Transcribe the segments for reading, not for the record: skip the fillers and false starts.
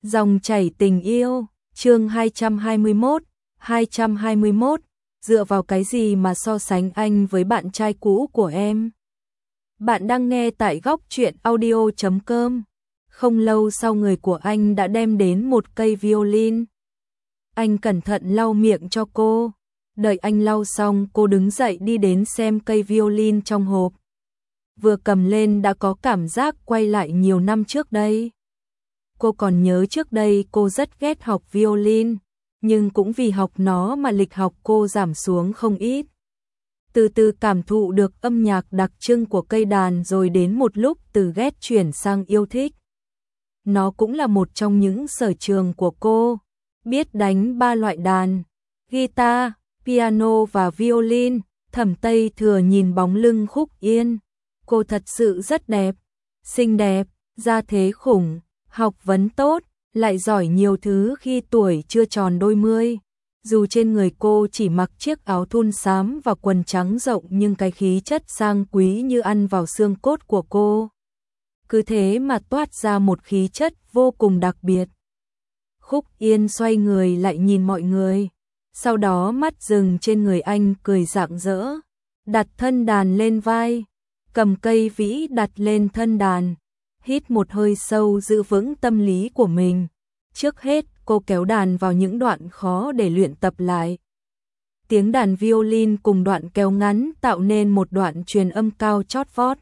Dòng chảy tình yêu, chương 221, dựa vào cái gì mà so sánh anh với bạn trai cũ của em? Bạn đang nghe tại góc truyện audio.com. Không lâu sau người của anh đã đem đến một cây violin. Anh cẩn thận lau miệng cho cô. Đợi anh lau xong, cô đứng dậy đi đến xem cây violin trong hộp. Vừa cầm lên đã có cảm giác quay lại nhiều năm trước đây. Cô còn nhớ trước đây cô rất ghét học violin, nhưng cũng vì học nó mà lịch học cô giảm xuống không ít. Từ từ cảm thụ được âm nhạc đặc trưng của cây đàn, rồi đến một lúc từ ghét chuyển sang yêu thích. Nó cũng là một trong những sở trường của cô, biết đánh 3 loại đàn, guitar, piano và violin. Thẩm Tây Thừa nhìn bóng lưng Khúc Yên, cô thật sự rất đẹp, xinh đẹp, gia thế khủng, học vấn tốt, lại giỏi nhiều thứ khi tuổi chưa tròn đôi mươi. Dù trên người cô chỉ mặc chiếc áo thun xám và quần trắng rộng, nhưng cái khí chất sang quý như ăn vào xương cốt của cô. Cứ thế mà toát ra một khí chất vô cùng đặc biệt. Khúc Yên xoay người lại nhìn mọi người, sau đó mắt dừng trên người anh, cười rạng rỡ, đặt thân đàn lên vai, cầm cây vĩ đặt lên thân đàn, hít một hơi sâu giữ vững tâm lý của mình. Trước hết, cô kéo đàn vào những đoạn khó để luyện tập lại. Tiếng đàn violin cùng đoạn kéo ngắn tạo nên một đoạn truyền âm cao chót vót.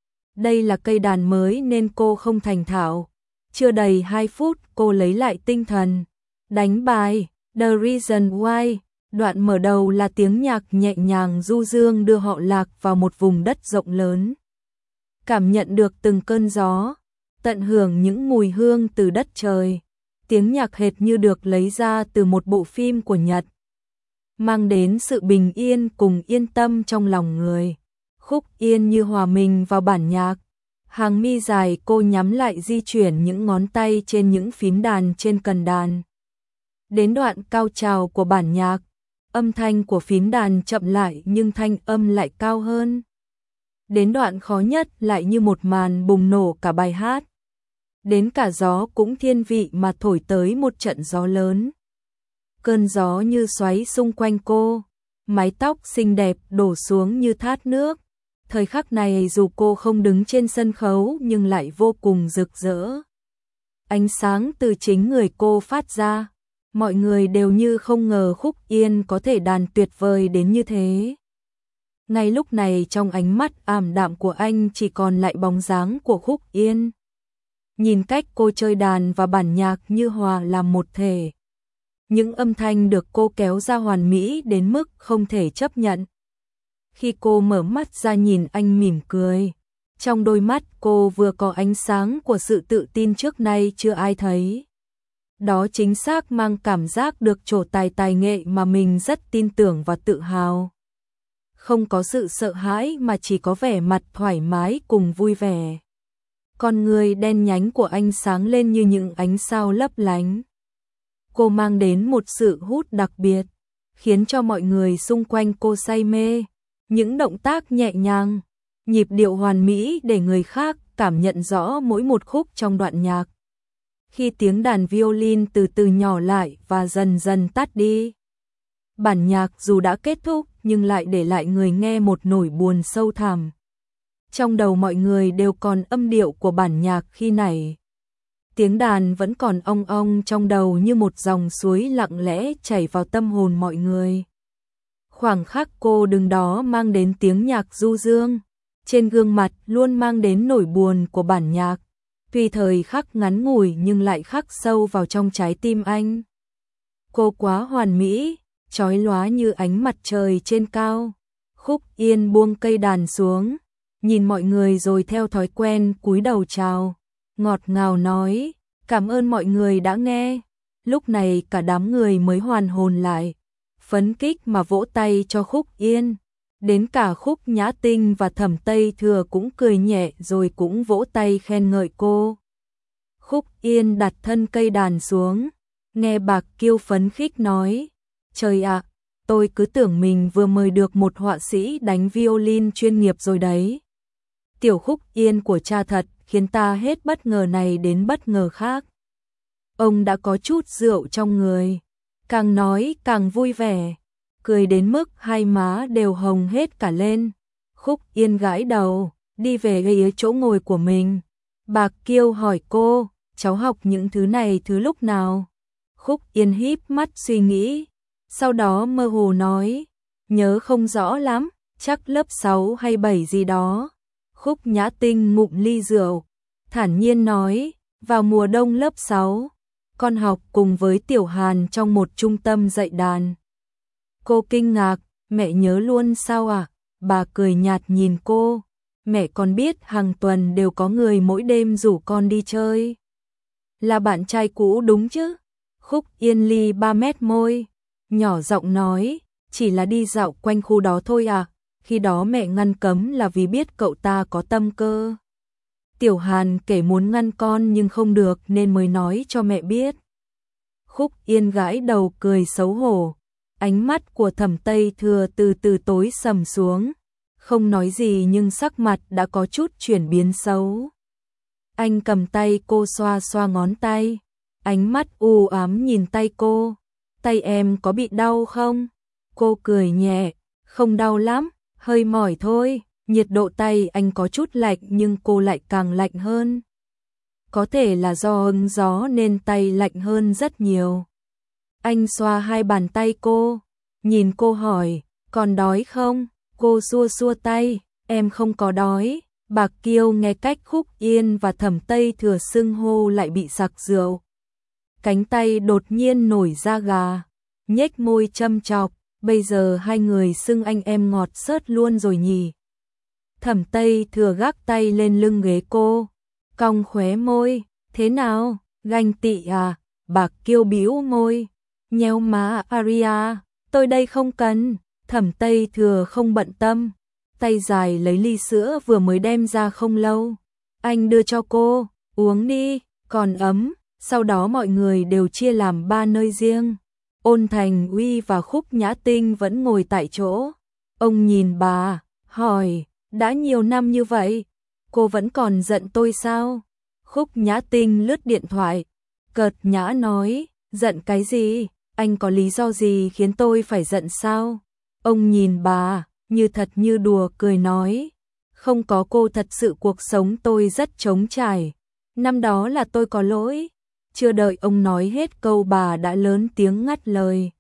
Đây là cây đàn mới nên cô không thành thạo. Chưa đầy 2 phút, cô lấy lại tinh thần, đánh bài The Reason Why. Đoạn mở đầu là tiếng nhạc nhẹ nhàng du dương đưa họ lạc vào một vùng đất rộng lớn. Cảm nhận được từng cơn gió, tận hưởng những mùi hương từ đất trời. Tiếng nhạc hệt như được lấy ra từ một bộ phim của Nhật, mang đến sự bình yên cùng yên tâm trong lòng người. Khúc Yên như hòa mình vào bản nhạc, hàng mi dài cô nhắm lại di chuyển những ngón tay trên những phím đàn trên cần đàn. Đến đoạn cao trào của bản nhạc, âm thanh của phím đàn chậm lại nhưng thanh âm lại cao hơn. Đến đoạn khó nhất lại như một màn bùng nổ cả bài hát. Đến cả gió cũng thiên vị mà thổi tới một trận gió lớn. Cơn gió như xoáy xung quanh cô, mái tóc xinh đẹp đổ xuống như thác nước. Thời khắc này dù cô không đứng trên sân khấu nhưng lại vô cùng rực rỡ. Ánh sáng từ chính người cô phát ra, mọi người đều như không ngờ Khúc Yên có thể đàn tuyệt vời đến như thế. Ngay lúc này trong ánh mắt ảm đạm của anh chỉ còn lại bóng dáng của Khúc Yên. Nhìn cách cô chơi đàn và bản nhạc như hòa làm một thể. Những âm thanh được cô kéo ra hoàn mỹ đến mức không thể chấp nhận. Khi cô mở mắt ra nhìn anh mỉm cười, trong đôi mắt cô vừa có ánh sáng của sự tự tin trước nay chưa ai thấy. Đó chính xác mang cảm giác được trổ tài nghệ mà mình rất tin tưởng và tự hào. Không có sự sợ hãi mà chỉ có vẻ mặt thoải mái cùng vui vẻ. Con người đen nhánh của anh sáng lên như những ánh sao lấp lánh. Cô mang đến một sự hút đặc biệt, khiến cho mọi người xung quanh cô say mê. Những động tác nhẹ nhàng, nhịp điệu hoàn mỹ để người khác cảm nhận rõ mỗi một khúc trong đoạn nhạc. Khi tiếng đàn violin từ từ nhỏ lại và dần dần tắt đi, bản nhạc dù đã kết thúc nhưng lại để lại người nghe một nỗi buồn sâu thẳm. Trong đầu mọi người đều còn âm điệu của bản nhạc khi nãy. Tiếng đàn vẫn còn ong ong trong đầu như một dòng suối lặng lẽ chảy vào tâm hồn mọi người. Khoảng khắc cô đứng đó mang đến tiếng nhạc du dương, trên gương mặt luôn mang đến nỗi buồn của bản nhạc. Tuy thời khắc ngắn ngủi nhưng lại khắc sâu vào trong trái tim anh. Cô quá hoàn mỹ, chói lóa như ánh mặt trời trên cao. Khúc Yên buông cây đàn xuống, nhìn mọi người rồi theo thói quen cúi đầu chào, ngọt ngào nói, cảm ơn mọi người đã nghe. Lúc này cả đám người mới hoàn hồn lại, phấn khích mà vỗ tay cho Khúc Yên. Đến cả Khúc Nhã Tinh và Thẩm Tây Thừa cũng cười nhẹ rồi cũng vỗ tay khen ngợi cô. Khúc Yên đặt thân cây đàn xuống, nghe Bạc Kiêu phấn khích nói, trời ạ, tôi cứ tưởng mình vừa mời được một họa sĩ đánh violin chuyên nghiệp rồi đấy. Tiểu Khúc Yên của cha thật khiến ta hết bất ngờ này đến bất ngờ khác. ông đã có chút rượu trong người, càng nói càng vui vẻ, cười đến mức hai má đều hồng hết cả lên. Khúc Yên gãi đầu, đi về ghế chỗ ngồi của mình. Bạc Kiêu hỏi cô, cháu học những thứ này thứ lúc nào? Khúc Yên híp mắt suy nghĩ, sau đó mơ hồ nói, nhớ không rõ lắm, chắc lớp 6 hay 7 gì đó. Khúc Nhã Tinh ngụm ly rượu, thản nhiên nói, vào mùa đông lớp 6, con học cùng với Tiểu Hàn trong một trung tâm dạy đàn. Cô kinh ngạc, mẹ nhớ luôn sao ạ? Bà cười nhạt nhìn cô, mẹ còn biết hàng tuần đều có người mỗi đêm rủ con đi chơi. Là bạn trai cũ đúng chứ? Khúc Yên ly 3 mét môi, nhỏ giọng nói, chỉ là đi dạo quanh khu đó thôi à, khi đó mẹ ngăn cấm là vì biết cậu ta có tâm cơ. Tiểu Hàn kể muốn ngăn con nhưng không được nên mới nói cho mẹ biết. Khúc Yên gãi đầu cười xấu hổ, ánh mắt của Thẩm Tây Thừa từ từ tối sầm xuống, không nói gì nhưng sắc mặt đã có chút chuyển biến xấu. Anh cầm tay cô xoa xoa ngón tay, ánh mắt u ám nhìn tay cô, tay em có bị đau không? Cô cười nhẹ, không đau lắm, hơi mỏi thôi. Nhiệt độ tay anh có chút lạnh nhưng cô lại càng lạnh hơn. Có thể là do hứng gió nên tay lạnh hơn rất nhiều. Anh xoa hai bàn tay cô, nhìn cô hỏi, còn đói không? Cô xua xua tay, em không có đói. Bạc Kiêu nghe cách Khúc Yên và Thẩm Tây Thừa xưng hô lại bị sặc rượu. Cánh tay đột nhiên nổi da gà, nhếch môi châm chọc, bây giờ hai người xưng anh em ngọt xớt luôn rồi nhỉ. Thẩm Tây Thừa gác tay lên lưng ghế cô, cong khóe môi, thế nào, ganh tị à? Bạc Kiêu bĩu môi, nhéo má Aria, tôi đây không cần. Thẩm Tây Thừa không bận tâm, tay dài lấy ly sữa vừa mới đem ra không lâu, anh đưa cho cô, uống đi, còn ấm. Sau đó mọi người đều chia làm 3 nơi riêng. Ôn Thành Uy và Khúc Nhã Tinh vẫn ngồi tại chỗ. Ông nhìn bà, hỏi, đã nhiều năm như vậy, cô vẫn còn giận tôi sao? Khúc Nhã Tinh lướt điện thoại, cợt nhã nói, giận cái gì? Anh có lý do gì khiến tôi phải giận sao? Ông nhìn bà, như thật như đùa cười nói, không có cô thật sự cuộc sống tôi rất trống trải. Năm đó là tôi có lỗi. Chưa đợi ông nói hết câu bà đã lớn tiếng ngắt lời.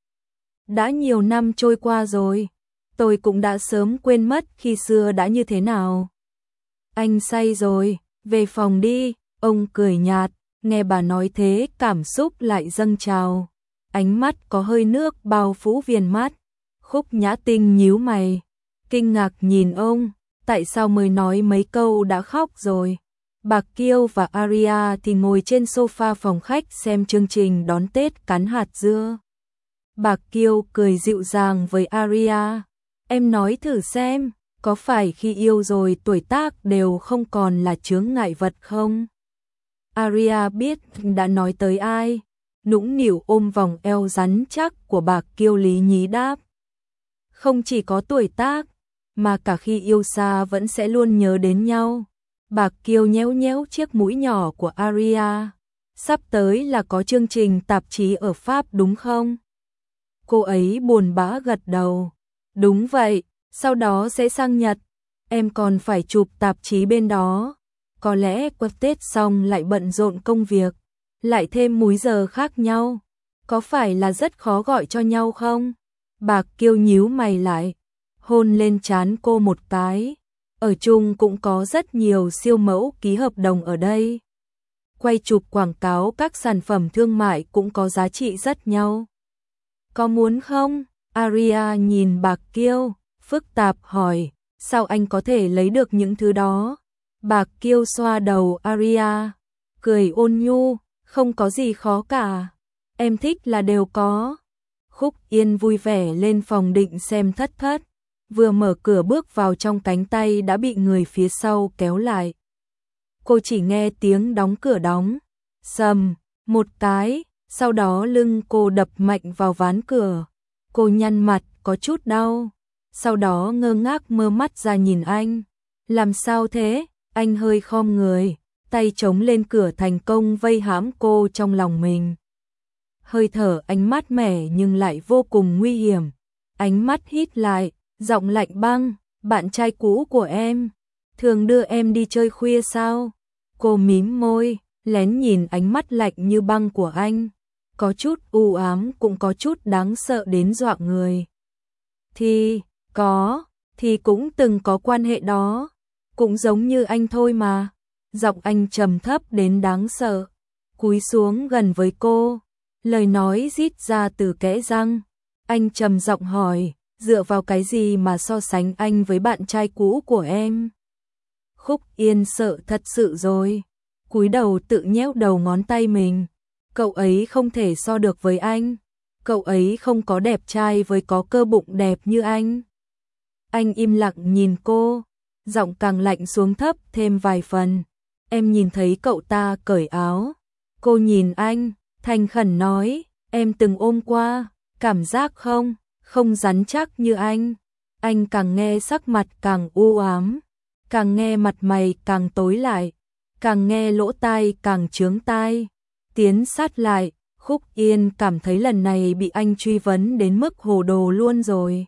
Đã nhiều năm trôi qua rồi, tôi cũng đã sớm quên mất khi xưa đã như thế nào. Anh say rồi, về phòng đi. Ông cười nhạt, nghe bà nói thế cảm xúc lại dâng trào. Ánh mắt có hơi nước bao phủ viền mắt. Khúc Nhã Tinh nhíu mày, kinh ngạc nhìn ông, tại sao mới nói mấy câu đã khóc rồi. Bạc Kiêu và Aria thì ngồi trên sofa phòng khách xem chương trình đón Tết cắn hạt dưa. Bạc Kiêu cười dịu dàng với Aria, em nói thử xem, có phải khi yêu rồi tuổi tác đều không còn là chướng ngại vật không? Aria biết đã nói tới ai, nũng nịu ôm vòng eo rắn chắc của Bạc Kiêu lý nhí đáp. Không chỉ có tuổi tác, mà cả khi yêu xa vẫn sẽ luôn nhớ đến nhau. Bạc Kiêu nhéo nhéo chiếc mũi nhỏ của Aria. Sắp tới là có chương trình tạp chí ở Pháp đúng không? Cô ấy buồn bã gật đầu. Đúng vậy, sau đó sẽ sang Nhật. Em còn phải chụp tạp chí bên đó. Có lẽ qua Tết xong lại bận rộn công việc, lại thêm múi giờ khác nhau. Có phải là rất khó gọi cho nhau không? Bạc Kiêu nhíu mày lại, hôn lên trán cô một cái. Ở chung cũng có rất nhiều siêu mẫu ký hợp đồng ở đây. Quay chụp quảng cáo các sản phẩm thương mại cũng có giá trị rất nhau. Có muốn không? Aria nhìn Bạc Kiêu, phức tạp hỏi, sao anh có thể lấy được những thứ đó? Bạc Kiêu xoa đầu Aria, cười ôn nhu, không có gì khó cả. Em thích là đều có. Khúc Yên vui vẻ lên phòng định xem Thất Thất. Vừa mở cửa bước vào trong cánh tay đã bị người phía sau kéo lại. Cô chỉ nghe tiếng đóng cửa đóng, sầm, một cái, sau đó lưng cô đập mạnh vào ván cửa. Cô nhăn mặt có chút đau, sau đó ngơ ngác mơ mắt ra nhìn anh. Làm sao thế? Anh hơi khom người, tay chống lên cửa thành công vây hãm cô trong lòng mình. Hơi thở anh mát mẻ nhưng lại vô cùng nguy hiểm. Ánh mắt hít lại, giọng lạnh băng, bạn trai cũ của em, thường đưa em đi chơi khuya sao? Cô mím môi, lén nhìn ánh mắt lạnh như băng của anh, có chút u ám cũng có chút đáng sợ đến dọa người. Thì cũng từng có quan hệ đó, cũng giống như anh thôi mà. Giọng anh trầm thấp đến đáng sợ, cúi xuống gần với cô, lời nói rít ra từ kẽ răng. Anh trầm giọng hỏi, dựa vào cái gì mà so sánh anh với bạn trai cũ của em? Khúc Yên sợ thật sự rồi, cúi đầu tự nhéo đầu ngón tay mình. Cậu ấy không thể so được với anh, cậu ấy không có đẹp trai với có cơ bụng đẹp như anh. Anh im lặng nhìn cô, giọng càng lạnh xuống thấp thêm vài phần. Em nhìn thấy cậu ta cởi áo. Cô nhìn anh, thành khẩn nói, em từng ôm qua, cảm giác không rắn chắc như anh. Anh càng nghe sắc mặt càng u ám, càng nghe mặt mày càng tối lại, càng nghe lỗ tai càng chướng tai. Tiến sát lại, Khúc Yên cảm thấy lần này bị anh truy vấn đến mức hồ đồ luôn rồi.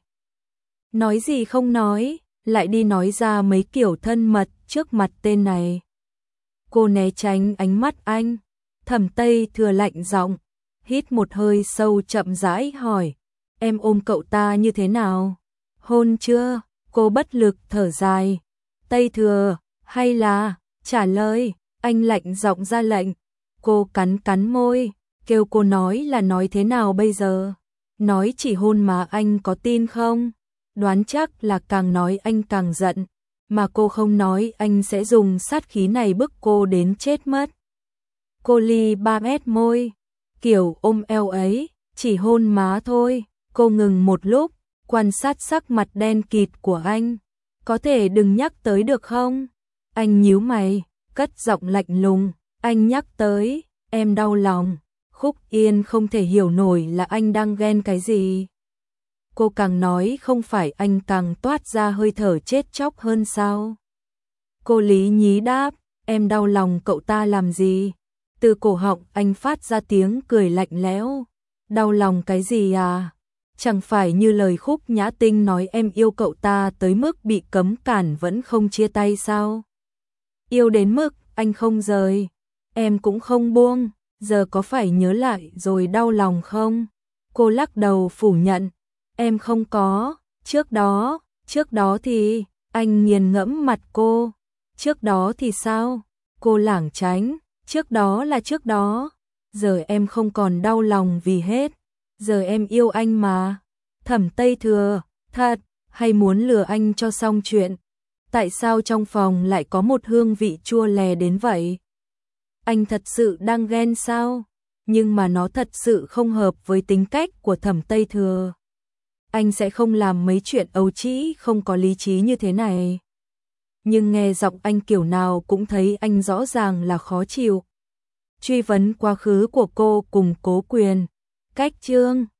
Nói gì không nói, lại đi nói ra mấy kiểu thân mật trước mặt tên này. Cô né tránh ánh mắt anh. Thẩm Tây Thừa lạnh giọng, hít một hơi sâu chậm rãi hỏi, em ôm cậu ta như thế nào? Hôn chưa? Cô bất lực thở dài. Tây Thừa, hay là, trả lời, anh lạnh giọng ra lệnh. Cô cắn môi, kêu cô nói là nói thế nào bây giờ? Nói chỉ hôn mà anh có tin không? Đoán chắc là càng nói anh càng giận, mà cô không nói anh sẽ dùng sát khí này bức cô đến chết mất. Cô ly 3 mét môi, kiểu ôm eo ấy, chỉ hôn má thôi. Cô ngừng một lúc, quan sát sắc mặt đen kịt của anh. Có thể đừng nhắc tới được không? Anh nhíu mày, cất giọng lạnh lùng, anh nhắc tới, em đau lòng. Khúc Yên không thể hiểu nổi là anh đang ghen cái gì. Cô càng nói không phải anh càng toát ra hơi thở chết chóc hơn sao? Cô lý nhí đáp, em đau lòng cậu ta làm gì? Từ cổ họng anh phát ra tiếng cười lạnh lẽo. Đau lòng cái gì à? Chẳng phải như lời Khúc Nhã Tinh nói em yêu cậu ta tới mức bị cấm cản vẫn không chia tay sao? Yêu đến mức anh không rời, em cũng không buông, giờ có phải nhớ lại rồi đau lòng không? Cô lắc đầu phủ nhận, em không có, trước đó thì, anh nghiền ngẫm mặt cô, trước đó thì sao? Cô lảng tránh, trước đó là trước đó, giờ em không còn đau lòng vì hết, giờ em yêu anh mà. Thẩm Tây Thừa, thật, hay muốn lừa anh cho xong chuyện? Tại sao trong phòng lại có một hương vị chua lè đến vậy? Anh thật sự đang ghen sao? Nhưng mà nó thật sự không hợp với tính cách của Thẩm Tây Thừa. Anh sẽ không làm mấy chuyện ấu trĩ không có lý trí như thế này. Nhưng nghe giọng anh kiểu nào cũng thấy anh rõ ràng là khó chịu. Truy vấn quá khứ của cô cùng Cố Quyền. Cách chương